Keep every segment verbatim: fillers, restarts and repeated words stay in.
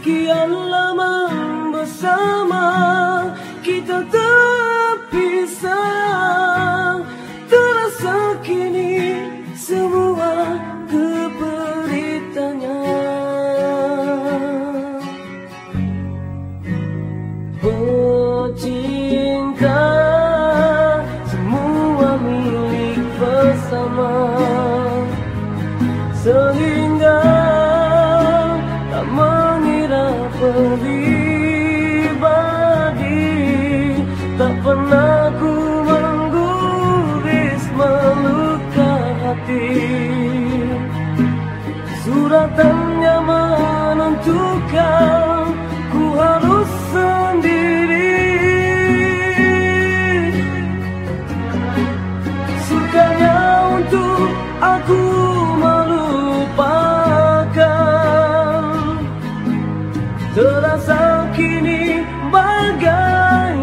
Sekian lama bersama, kita terpisah. Terasa kini semua keperitanya. Pecinta, semua milik bersama, sehingga tak mengira pribadi. Tak pernah ku mengguris meluka hati. Suratannya menentukan ku harus sendiri. Sukanya untuk aku melupakan, terasa kini bagai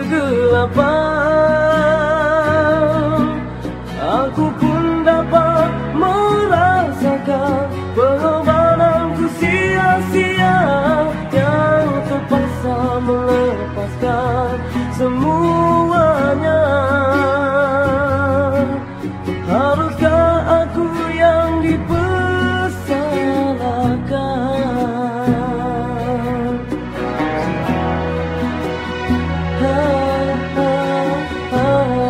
kegelapan. Aku pun dapat merasakan pengorbananku sia-sia, yang terpaksa melepaskan semuanya. Haruskah aku yang dipersalahkan? Ha, ha, ha.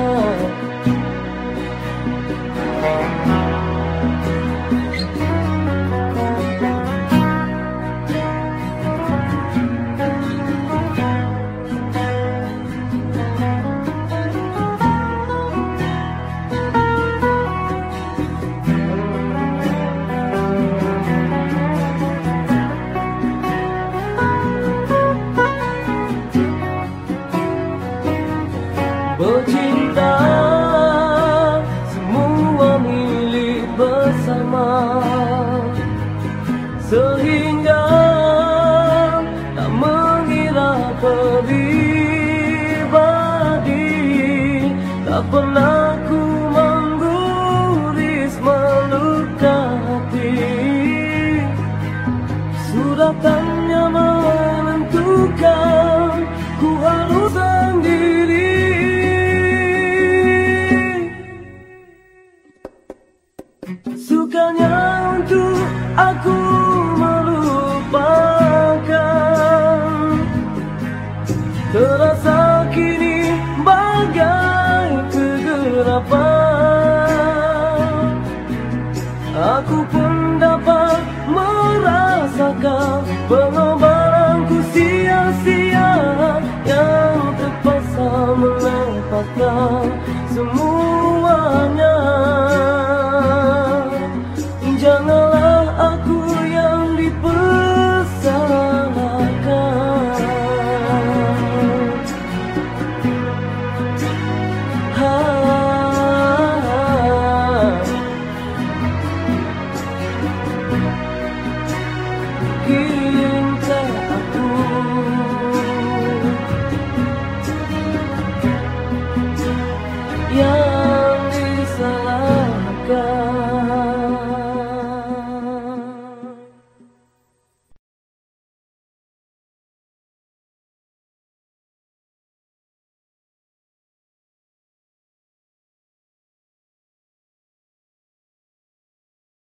Pecinta, semua milik bersama, sehingga tak mengira pribadi. Tak pernah ku mengguris meluka hati. Suratannya menentukan ku harus sendiri. Sukanya untuk aku melupakan, terasa kini bagai kegelapan. Aku pun dapat merasakan pengorbananku sia-sia, yang terpaksa melepaskan semuanya. Janganlah aku yang dipersalahkan. Ha, ha.